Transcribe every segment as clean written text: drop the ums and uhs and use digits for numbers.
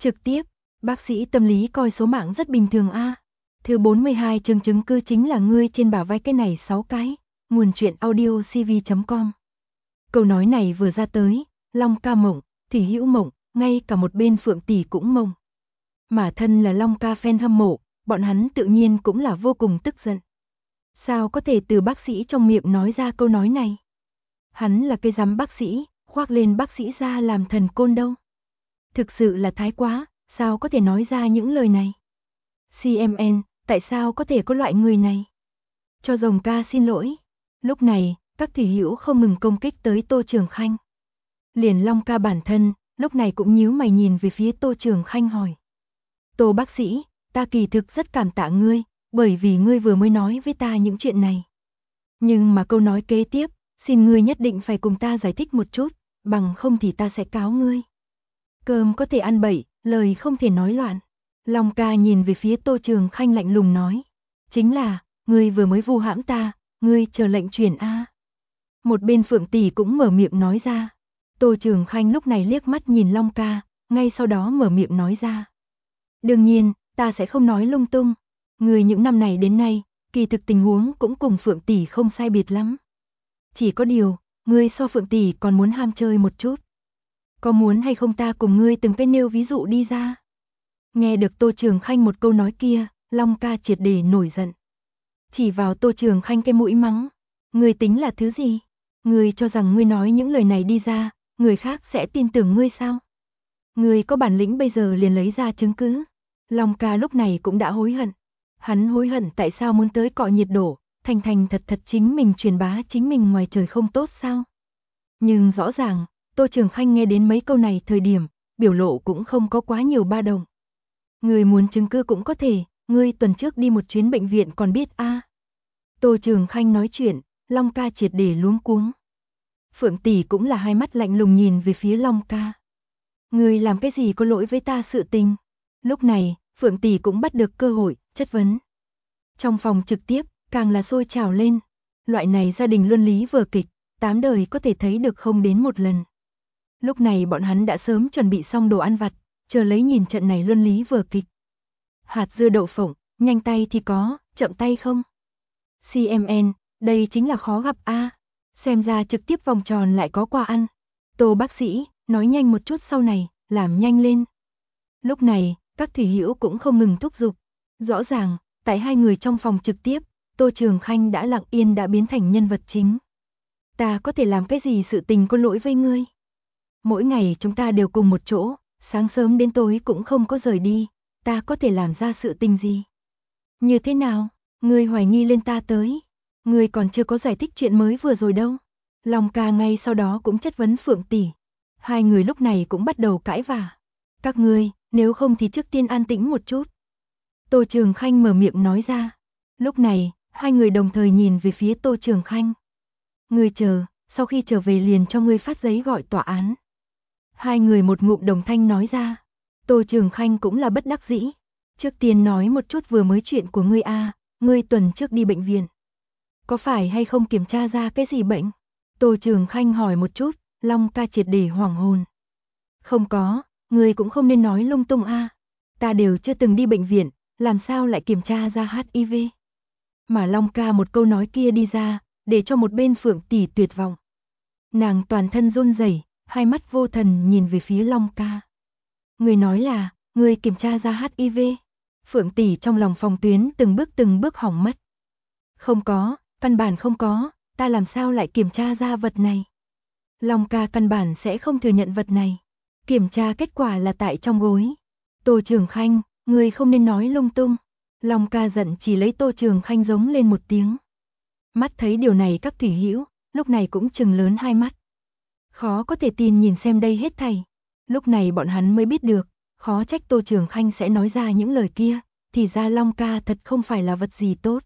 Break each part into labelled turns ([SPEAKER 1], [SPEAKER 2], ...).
[SPEAKER 1] Trực tiếp, bác sĩ tâm lý coi số mạng rất bình thường a. Thứ 42 chương chứng cứ chính là ngươi trên bả vai cái này 6 cái. Nguồn truyện audio cv.com. Câu nói này vừa ra tới, Long ca mộng, Thủy Hữu mộng, ngay cả một bên Phượng tỷ cũng mộng. Mà thân là Long ca fan hâm mộ, bọn hắn tự nhiên cũng là vô cùng tức giận. Sao có thể từ bác sĩ trong miệng nói ra câu nói này? Hắn là cái giám bác sĩ, khoác lên bác sĩ ra làm thần côn đâu. Thực sự là thái quá, sao có thể nói ra những lời này? CMN, tại sao có thể có loại người này? Cho Rồng ca xin lỗi. Lúc này, các Thủy Hữu không ngừng công kích tới Tô Trường Khanh. Liền Long ca bản thân, lúc này cũng nhíu mày nhìn về phía Tô Trường Khanh hỏi. Tô bác sĩ, ta kỳ thực rất cảm tạ ngươi, bởi vì ngươi vừa mới nói với ta những chuyện này. Nhưng mà câu nói kế tiếp, xin ngươi nhất định phải cùng ta giải thích một chút, bằng không thì ta sẽ cáo ngươi. Cơm có thể ăn bậy, lời không thể nói loạn. Long ca nhìn về phía Tô Trường Khanh lạnh lùng nói. Chính là, ngươi vừa mới vu hãm ta, ngươi chờ lệnh truyền a. Một bên Phượng tỷ cũng mở miệng nói ra. Tô Trường Khanh lúc này liếc mắt nhìn Long ca, ngay sau đó mở miệng nói ra. Đương nhiên, ta sẽ không nói lung tung. Ngươi những năm này đến nay, kỳ thực tình huống cũng cùng Phượng tỷ không sai biệt lắm. Chỉ có điều, ngươi so Phượng tỷ còn muốn ham chơi một chút. Có muốn hay không ta cùng ngươi từng cái nêu ví dụ đi ra? Nghe được Tô Trường Khanh một câu nói kia, Long ca triệt để nổi giận. Chỉ vào Tô Trường Khanh cái mũi mắng. Ngươi tính là thứ gì? Ngươi cho rằng ngươi nói những lời này đi ra, người khác sẽ tin tưởng ngươi sao? Ngươi có bản lĩnh bây giờ liền lấy ra chứng cứ. Long ca lúc này cũng đã hối hận. Hắn hối hận tại sao muốn tới cọ nhiệt độ, thành thật chính mình truyền bá chính mình ngoài trời không tốt sao? Nhưng rõ ràng, Tô Trường Khanh nghe đến mấy câu này thời điểm, biểu lộ cũng không có quá nhiều ba động. Ngươi muốn chứng cứ cũng có thể, ngươi tuần trước đi một chuyến bệnh viện còn biết a. Tô Trường Khanh nói chuyện, Long ca triệt để luống cuống. Phượng tỷ cũng là hai mắt lạnh lùng nhìn về phía Long ca. Ngươi làm cái gì có lỗi với ta sự tình? Lúc này, Phượng tỷ cũng bắt được cơ hội, chất vấn. Trong phòng trực tiếp, càng là sôi trào lên. Loại này gia đình luân lý vở kịch, 8 đời có thể thấy được không đến một lần. Lúc này bọn hắn đã sớm chuẩn bị xong đồ ăn vặt, chờ lấy nhìn trận này luân lý vở kịch. Hạt dưa đậu phộng, nhanh tay thì có, chậm tay không? CMN, đây chính là khó gặp a. Xem ra trực tiếp vòng tròn lại có quà ăn. Tô bác sĩ, nói nhanh một chút sau này, làm nhanh lên. Lúc này, các Thủy Hữu cũng không ngừng thúc giục. Rõ ràng, tại hai người trong phòng trực tiếp, Tô Trường Khanh đã lặng yên đã biến thành nhân vật chính. Ta có thể làm cái gì sự tình có lỗi với ngươi? Mỗi ngày chúng ta đều cùng một chỗ, sáng sớm đến tối cũng không có rời đi, ta có thể làm ra sự tình gì? Như thế nào? Ngươi hoài nghi lên ta tới? Ngươi còn chưa có giải thích chuyện mới vừa rồi đâu. Long ca ngay sau đó cũng chất vấn Phượng tỷ. Hai người lúc này cũng bắt đầu cãi vả. Các ngươi, nếu không thì trước tiên an tĩnh một chút. Tô Trường Khanh mở miệng nói ra. Lúc này, hai người đồng thời nhìn về phía Tô Trường Khanh. Ngươi chờ, sau khi trở về liền cho ngươi phát giấy gọi tòa án. Hai người một ngụm đồng thanh nói ra. Tô Trường Khanh cũng là bất đắc dĩ. Trước tiên nói một chút vừa mới chuyện của ngươi a, ngươi tuần trước đi bệnh viện. Có phải hay không kiểm tra ra cái gì bệnh? Tô Trường Khanh hỏi một chút, Long ca triệt để hoảng hồn. Không có, ngươi cũng không nên nói lung tung a. Ta đều chưa từng đi bệnh viện, làm sao lại kiểm tra ra HIV? Mà Long ca một câu nói kia đi ra, để cho một bên Phượng tỷ tuyệt vọng. Nàng toàn thân run rẩy, hai mắt vô thần nhìn về phía Long ca. Người nói là, người kiểm tra ra HIV. Phượng tỷ trong lòng phòng tuyến từng bước hỏng mất. Không có, căn bản không có, ta làm sao lại kiểm tra ra vật này? Long ca căn bản sẽ không thừa nhận vật này. Kiểm tra kết quả là tại trong gối. Tô Trường Khanh, người không nên nói lung tung. Long ca giận chỉ lấy Tô Trường Khanh giống lên một tiếng. Mắt thấy điều này các Thủy Hữu, lúc này cũng trừng lớn hai mắt. Khó có thể tin nhìn xem đây hết thảy. Lúc này bọn hắn mới biết được, khó trách Tô Trường Khanh sẽ nói ra những lời kia, thì ra Long ca thật không phải là vật gì tốt.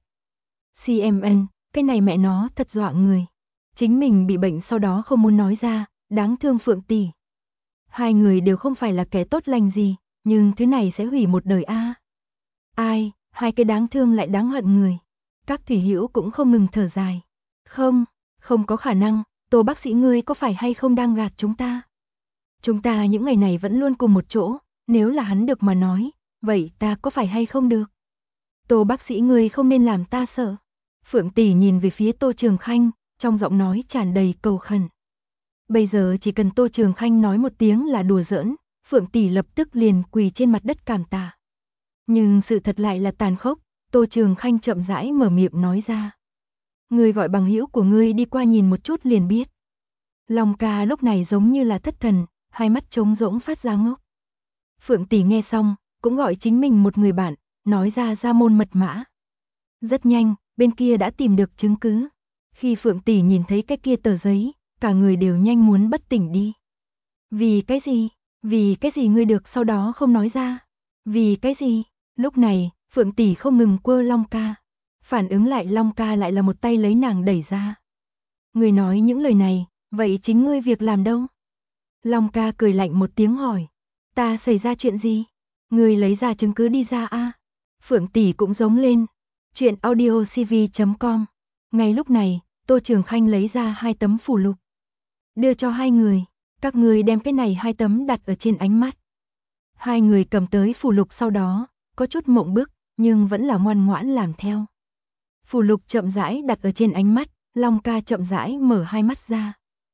[SPEAKER 1] CMN, cái này mẹ nó thật dọa người. Chính mình bị bệnh sau đó không muốn nói ra, đáng thương Phượng tỷ. Hai người đều không phải là kẻ tốt lành gì, nhưng thứ này sẽ hủy một đời a. Ai, hai cái đáng thương lại đáng hận người. Các Thủy Hữu cũng không ngừng thở dài. Không có khả năng, Tô bác sĩ ngươi có phải hay không đang gạt chúng ta? Chúng ta những ngày này vẫn luôn cùng một chỗ, nếu là hắn được mà nói, vậy ta có phải hay không được? Tô bác sĩ ngươi không nên làm ta sợ. Phượng Tỷ nhìn về phía Tô Trường Khanh, trong giọng nói tràn đầy cầu khẩn. Bây giờ chỉ cần Tô Trường Khanh nói một tiếng là đùa giỡn, Phượng Tỷ lập tức liền quỳ trên mặt đất cảm tạ. Nhưng sự thật lại là tàn khốc, Tô Trường Khanh chậm rãi mở miệng nói ra. Ngươi gọi bằng hữu của ngươi đi qua nhìn một chút liền biết. Long ca lúc này giống như là thất thần, hai mắt trống rỗng phát ra ngốc. Phượng Tỷ nghe xong, cũng gọi chính mình một người bạn, nói ra môn mật mã. Rất nhanh, bên kia đã tìm được chứng cứ. Khi Phượng Tỷ nhìn thấy cái kia tờ giấy, cả người đều nhanh muốn bất tỉnh đi. Vì cái gì? Vì cái gì ngươi được sau đó không nói ra? Vì cái gì? Lúc này, Phượng Tỷ không ngừng quơ Long ca. Phản ứng lại Long ca lại là một tay lấy nàng đẩy ra. Ngươi nói những lời này, vậy chính ngươi việc làm đâu? Long ca cười lạnh một tiếng hỏi. Ta xảy ra chuyện gì? Ngươi lấy ra chứng cứ đi ra a. Phượng Tỷ cũng giống lên. Chuyện audiocv.com. Ngay lúc này, Tô Trường Khanh lấy ra 2 tấm phù lục. Đưa cho 2 người, các người đem cái này 2 tấm đặt ở trên ánh mắt. 2 người cầm tới phù lục sau đó, có chút mộng bức, nhưng vẫn là ngoan ngoãn làm theo. Phù lục chậm rãi đặt ở trên ánh mắt, Long ca chậm rãi mở 2 mắt ra.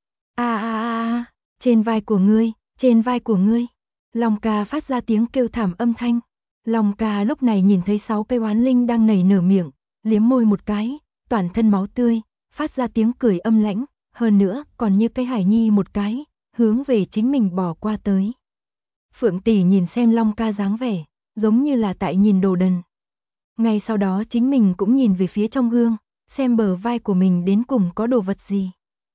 [SPEAKER 1] Trên vai của ngươi, trên vai của ngươi. Long ca phát ra tiếng kêu thảm âm thanh. Long ca lúc này nhìn thấy 6 cây oán linh đang nảy nở miệng, liếm môi một cái, toàn thân máu tươi, phát ra tiếng cười âm lãnh, hơn nữa còn như cái hải nhi một cái, hướng về chính mình bỏ qua tới. Phượng Tỷ nhìn xem Long ca dáng vẻ, giống như là tại nhìn đồ đần. Ngay sau đó chính mình cũng nhìn về phía trong gương, xem bờ vai của mình đến cùng có đồ vật gì.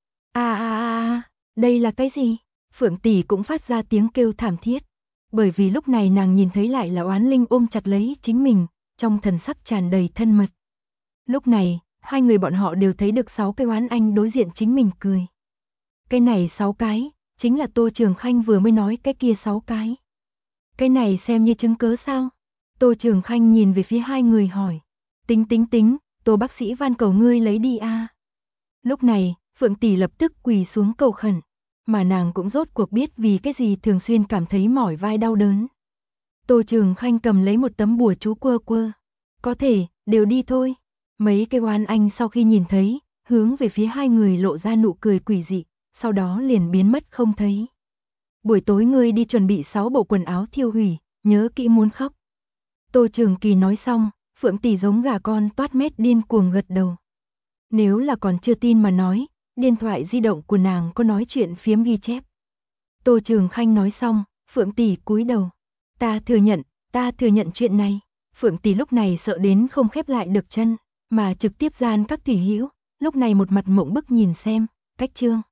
[SPEAKER 1] Đây là cái gì? Phượng Tỷ cũng phát ra tiếng kêu thảm thiết. Bởi vì lúc này nàng nhìn thấy lại là oán linh ôm chặt lấy chính mình, trong thần sắc tràn đầy thân mật. Lúc này, 2 người bọn họ đều thấy được 6 cái oán anh đối diện chính mình cười. Cái này 6 cái, chính là Tô Trường Khanh vừa mới nói cái kia 6 cái. Cái này xem như chứng cớ sao? Tô Trường Khanh nhìn về phía 2 người hỏi. Tính, Tô bác sĩ van cầu ngươi lấy đi a. Lúc này, Phượng Tỷ lập tức quỳ xuống cầu khẩn, mà nàng cũng rốt cuộc biết vì cái gì thường xuyên cảm thấy mỏi vai đau đớn. Tô Trường Khanh cầm lấy một tấm bùa chú quơ. Có thể, đều đi thôi. Mấy cái oán anh sau khi nhìn thấy, hướng về phía 2 người lộ ra nụ cười quỷ dị, sau đó liền biến mất không thấy. Buổi tối ngươi đi chuẩn bị 6 bộ quần áo thiêu hủy, nhớ kỹ muốn khóc. Tô Trường Kỳ nói xong, Phượng Tỷ giống gà con toát mét điên cuồng gật đầu. Nếu là còn chưa tin mà nói, điện thoại di động của nàng có nói chuyện phiếm ghi chép. Tô Trường Khanh nói xong, Phượng Tỷ cúi đầu. Ta thừa nhận chuyện này. Phượng Tỷ lúc này sợ đến không khép lại được chân, mà trực tiếp gian các thủy hữu, lúc này một mặt mộng bức nhìn xem, cách chương.